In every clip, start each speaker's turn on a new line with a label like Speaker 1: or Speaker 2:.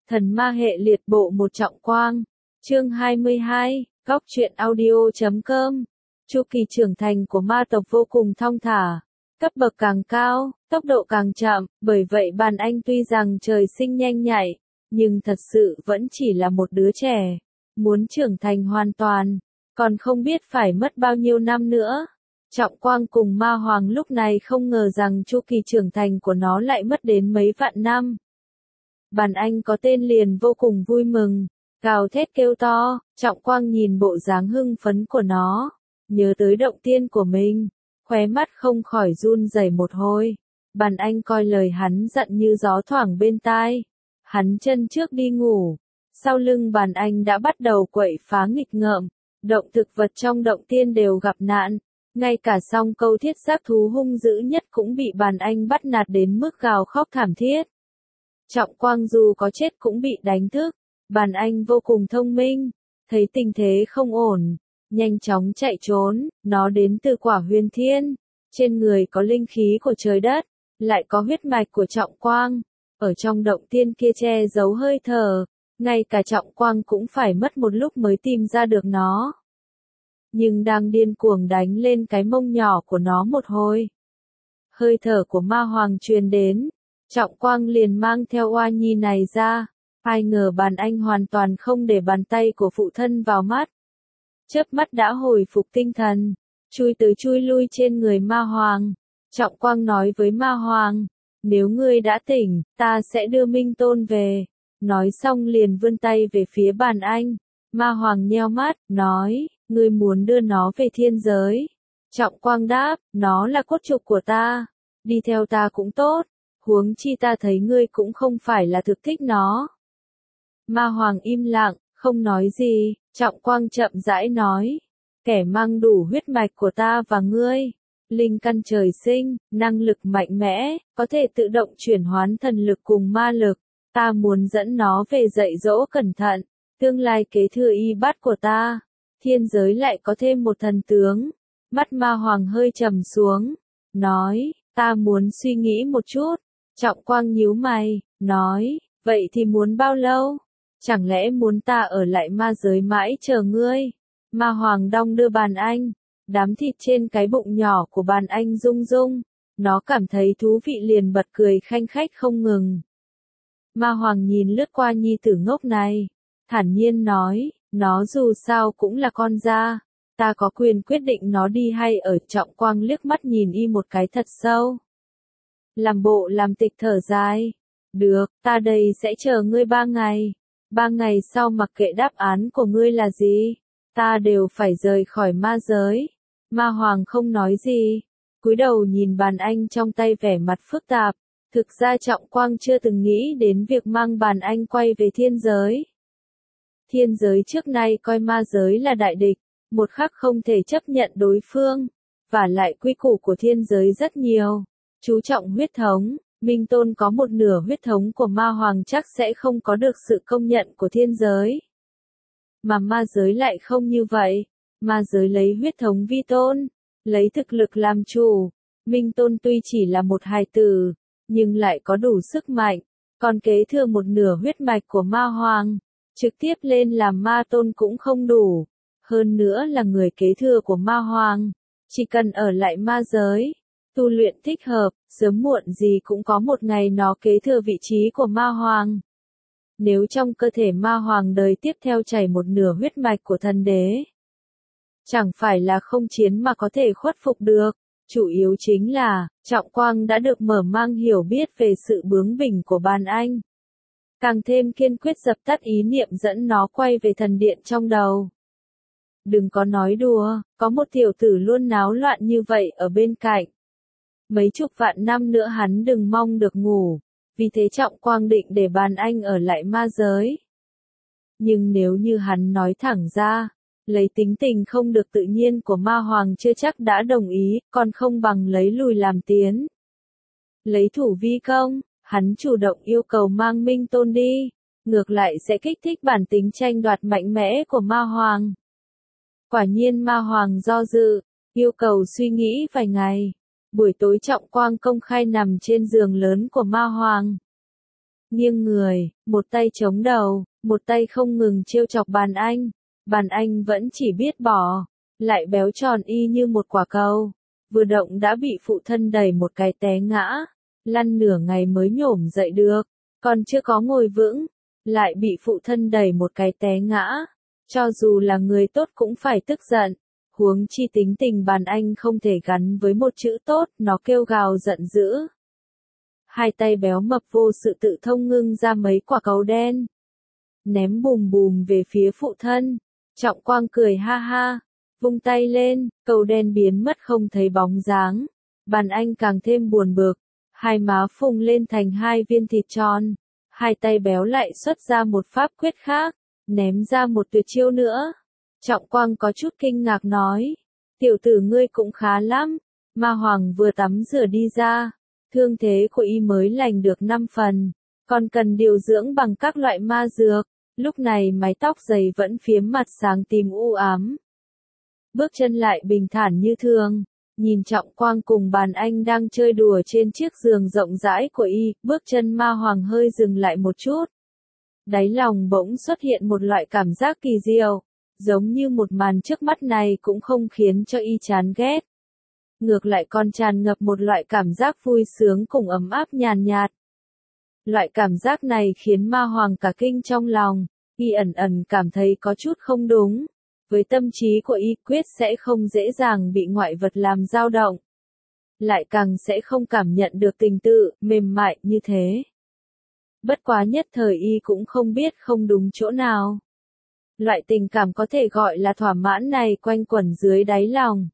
Speaker 1: Thần ma hệ liệt bộ một Trọng Quang. Chương 22, Góc truyện audio.com. Chu kỳ trưởng thành của ma tộc vô cùng thong thả, cấp bậc càng cao, tốc độ càng chậm, bởi vậy Bàn Anh tuy rằng trời sinh nhanh nhạy, nhưng thật sự vẫn chỉ là một đứa trẻ, muốn trưởng thành hoàn toàn, còn không biết phải mất bao nhiêu năm nữa. Trọng Quang cùng Ma Hoàng lúc này không ngờ rằng chu kỳ trưởng thành của nó lại mất đến mấy vạn năm. Bàn Anh có tên liền vô cùng vui mừng, gào thét kêu to. Trọng Quang nhìn bộ dáng hưng phấn của nó, nhớ tới động tiên của mình, khóe mắt không khỏi run rẩy một hồi. Bàn Anh coi lời hắn dặn như gió thoảng bên tai. Hắn chân trước đi ngủ, sau lưng Bàn Anh đã bắt đầu quậy phá nghịch ngợm, động thực vật trong động tiên đều gặp nạn. Ngay cả song câu thiết giác thú hung dữ nhất cũng bị Bàn Anh bắt nạt đến mức gào khóc thảm thiết. Trọng Quang dù có chết cũng bị đánh thức. Bàn Anh vô cùng thông minh, thấy tình thế không ổn, nhanh chóng chạy trốn. Nó đến từ Quả Huyền Thiên, trên người có linh khí của trời đất, lại có huyết mạch của Trọng Quang. Ở trong động tiên kia che giấu hơi thở, ngay cả Trọng Quang cũng phải mất một lúc mới tìm ra được nó. Nhưng đang điên cuồng đánh lên cái mông nhỏ của nó một hồi, hơi thở của Ma Hoàng truyền đến, Trọng Quang liền mang theo oa nhi này ra. Ai ngờ Bàn Anh hoàn toàn không để bàn tay của phụ thân vào mắt, chớp mắt đã hồi phục tinh thần, chui tới chui lui trên người Ma Hoàng. Trọng Quang nói với Ma Hoàng, nếu ngươi đã tỉnh, ta sẽ đưa Minh Tôn về. Nói xong liền vươn tay về phía Bàn Anh. Ma Hoàng nheo mắt, nói, ngươi muốn đưa nó về thiên giới. Trọng Quang đáp, nó là cốt trục của ta, đi theo ta cũng tốt, huống chi ta thấy ngươi cũng không phải là thực thích nó. Ma Hoàng im lặng, không nói gì. Trọng Quang chậm rãi nói, kẻ mang đủ huyết mạch của ta và ngươi, linh căn trời sinh, năng lực mạnh mẽ, có thể tự động chuyển hoán thần lực cùng ma lực. Ta muốn dẫn nó về dạy dỗ cẩn thận, tương lai kế thừa y bát của ta. Thiên giới lại có thêm một thần tướng. Mắt Ma Hoàng hơi trầm xuống, nói, ta muốn suy nghĩ một chút. Trọng Quang nhíu mày, nói, vậy thì muốn bao lâu? Chẳng lẽ muốn ta ở lại ma giới mãi chờ ngươi? Ma Hoàng đong đưa Bàn Anh, đám thịt trên cái bụng nhỏ của Bàn Anh rung rung, nó cảm thấy thú vị liền bật cười khanh khách không ngừng. Ma Hoàng nhìn lướt qua nhi tử ngốc này, thản nhiên nói, nó dù sao cũng là con gia, ta có quyền quyết định nó đi hay ở. Trọng Quang liếc mắt nhìn y một cái thật sâu, làm bộ làm tịch thở dài, được, ta đây sẽ chờ ngươi 3 ngày. 3 ngày sau mặc kệ đáp án của ngươi là gì, ta đều phải rời khỏi ma giới. Ma Hoàng không nói gì, cúi đầu nhìn Bàn Anh trong tay vẻ mặt phức tạp. Thực ra Trọng Quang chưa từng nghĩ đến việc mang Bàn Anh quay về thiên giới. Thiên giới trước nay coi ma giới là đại địch, một khắc không thể chấp nhận đối phương, và lại quy củ của thiên giới rất nhiều, chú trọng huyết thống. Minh Tôn có một nửa huyết thống của Ma Hoàng chắc sẽ không có được sự công nhận của thiên giới. Mà ma giới lại không như vậy, ma giới lấy huyết thống vi tôn, lấy thực lực làm chủ. Minh Tôn tuy chỉ là một hài tử, nhưng lại có đủ sức mạnh, còn kế thừa một nửa huyết mạch của Ma Hoàng, trực tiếp lên làm Ma Tôn cũng không đủ. Hơn nữa là người kế thừa của Ma Hoàng, chỉ cần ở lại ma giới, tu luyện thích hợp, sớm muộn gì cũng có một ngày nó kế thừa vị trí của Ma Hoàng. Nếu trong cơ thể Ma Hoàng đời tiếp theo chảy một nửa huyết mạch của thần đế, chẳng phải là không chiến mà có thể khuất phục được. Chủ yếu chính là, Trọng Quang đã được mở mang hiểu biết về sự bướng bỉnh của Bàn Anh, càng thêm kiên quyết dập tắt ý niệm dẫn nó quay về thần điện trong đầu. Đừng có nói đùa, có một tiểu tử luôn náo loạn như vậy ở bên cạnh, mấy chục vạn năm nữa hắn đừng mong được ngủ. Vì thế Trọng Quang định để Bàn Anh ở lại ma giới. Nhưng nếu như hắn nói thẳng ra, lấy tính tình không được tự nhiên của Ma Hoàng chưa chắc đã đồng ý, còn không bằng lấy lùi làm tiến. Lấy thủ vi công, hắn chủ động yêu cầu mang Minh Tôn đi, ngược lại sẽ kích thích bản tính tranh đoạt mạnh mẽ của Ma Hoàng. Quả nhiên Ma Hoàng do dự, yêu cầu suy nghĩ vài ngày. Buổi tối Trọng Quang công khai nằm trên giường lớn của Ma Hoàng. nghiêng người, một tay chống đầu, một tay không ngừng trêu chọc bàn anh. Bàn anh vẫn chỉ biết bỏ, lại béo tròn y như một quả cầu. Vừa động đã bị phụ thân đẩy một cái té ngã, lăn nửa ngày mới nhổm dậy được, còn chưa có ngồi vững, lại bị phụ thân đẩy một cái té ngã. Cho dù là người tốt cũng phải tức giận, huống chi tính tình bàn anh không thể gắn với một chữ tốt, nó kêu gào giận dữ. Hai tay béo mập vô sự tự thông ngưng ra mấy quả cầu đen, ném bùm bùm về phía phụ thân. Trọng Quang cười ha ha, vung tay lên, cầu đen biến mất không thấy bóng dáng. Bàn anh càng thêm buồn bực, hai má phồng lên thành hai viên thịt tròn. Hai tay béo lại xuất ra một pháp quyết khác, ném ra một tuyệt chiêu nữa. Trọng Quang có chút kinh ngạc nói, tiểu tử ngươi cũng khá lắm. Ma Hoàng vừa tắm rửa đi ra, thương thế của y mới lành được 5 phần, còn cần điều dưỡng bằng các loại ma dược. Lúc này mái tóc dày vẫn phiếm mặt sáng tím u ám. Bước chân lại bình thản như thường, nhìn Trọng Quang cùng bàn anh đang chơi đùa trên chiếc giường rộng rãi của y, bước chân Ma Hoàng hơi dừng lại một chút. Đáy lòng bỗng xuất hiện một loại cảm giác kỳ diệu, giống như một màn trước mắt này cũng không khiến cho y chán ghét. Ngược lại còn tràn ngập một loại cảm giác vui sướng cùng ấm áp nhàn nhạt. Loại cảm giác này khiến Ma Hoàng cả kinh trong lòng, y ẩn ẩn cảm thấy có chút không đúng. Với tâm trí của y quyết sẽ không dễ dàng bị ngoại vật làm dao động. Lại càng sẽ không cảm nhận được tình tự, mềm mại như thế. Bất quá nhất thời y cũng không biết không đúng chỗ nào. Loại tình cảm có thể gọi là thỏa mãn này quanh quẩn dưới đáy lòng.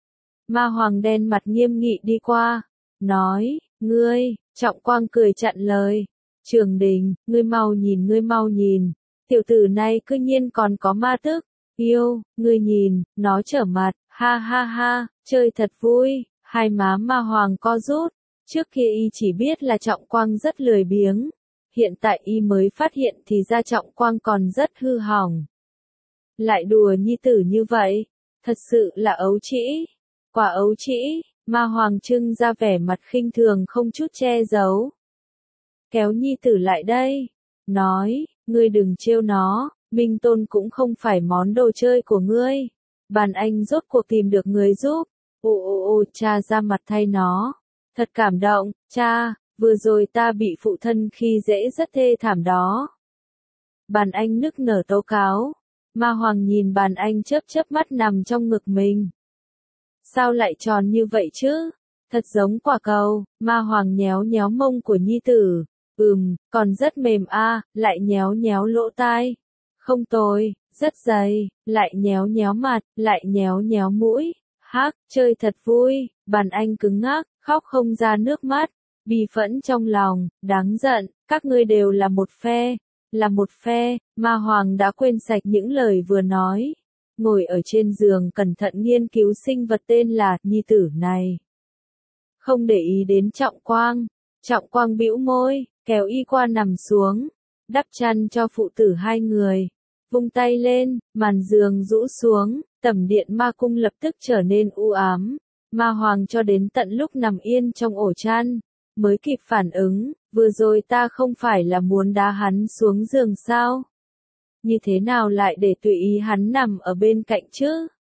Speaker 1: Ma Hoàng đen mặt nghiêm nghị đi qua, nói, ngươi, Trọng Quang cười chặn lời. Trường Đình, ngươi mau nhìn, tiểu tử này cư nhiên còn có ma tức. Yêu, ngươi nhìn, nó trở mặt, ha ha ha, chơi thật vui. Hai má Ma Hoàng co rút. Trước kia y chỉ biết là Trọng Quang rất lười biếng, hiện tại y mới phát hiện thì ra Trọng Quang còn rất hư hỏng. Lại đùa nhi tử như vậy, thật sự là ấu trĩ. Quả ấu trĩ. Ma Hoàng trưng ra vẻ mặt khinh thường không chút che giấu. Kéo nhi tử lại đây, nói, ngươi đừng trêu nó, Minh Tôn cũng không phải món đồ chơi của ngươi. Bàn anh rốt cuộc tìm được người giúp. Cha ra mặt thay nó. Thật cảm động, cha, vừa rồi ta bị phụ thân khi dễ rất thê thảm đó. Bàn anh nức nở tố cáo. Ma Hoàng nhìn bàn anh chớp chớp mắt nằm trong ngực mình. Sao lại tròn như vậy chứ? Thật giống quả cầu. Ma Hoàng nhéo nhéo mông của nhi tử. Còn rất mềm lại nhéo nhéo lỗ tai. Không tồi, rất dày, lại nhéo nhéo mặt, lại nhéo nhéo mũi. Hắc, chơi thật vui. Bàn anh cứng ngắc, khóc không ra nước mắt. Bi phẫn trong lòng, đáng giận, các ngươi đều là một phe. Là một phe. Ma Hoàng đã quên sạch những lời vừa nói. Ngồi ở trên giường cẩn thận nghiên cứu sinh vật tên là nhi tử này. Không để ý đến Trọng Quang. Trọng Quang bĩu môi, kéo y qua nằm xuống, đắp chăn cho phụ tử hai người. Vung tay lên, màn giường rũ xuống, tẩm điện ma cung lập tức trở nên u ám. Ma Hoàng cho đến tận lúc nằm yên trong ổ chăn, mới kịp phản ứng, vừa rồi ta không phải là muốn đá hắn xuống giường sao? Như thế nào lại để tùy ý hắn nằm ở bên cạnh chứ?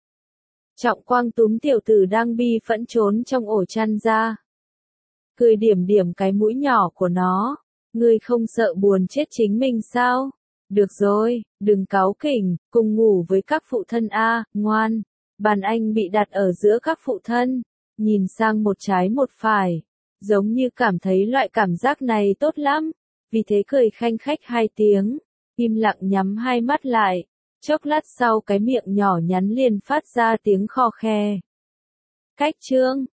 Speaker 1: Trọng Quang túm tiểu tử đang bi phẫn trốn trong ổ chăn ra. Cười điểm điểm cái mũi nhỏ của nó. Ngươi không sợ buồn chết chính mình sao? Được rồi, đừng cáu kỉnh, cùng ngủ với các phụ thân ngoan. Bàn anh bị đặt ở giữa các phụ thân, nhìn sang một trái một phải, giống như cảm thấy loại cảm giác này tốt lắm, vì thế cười khanh khách hai tiếng, im lặng nhắm hai mắt lại, chốc lát sau cái miệng nhỏ nhắn liền phát ra tiếng khò khe. Cách chương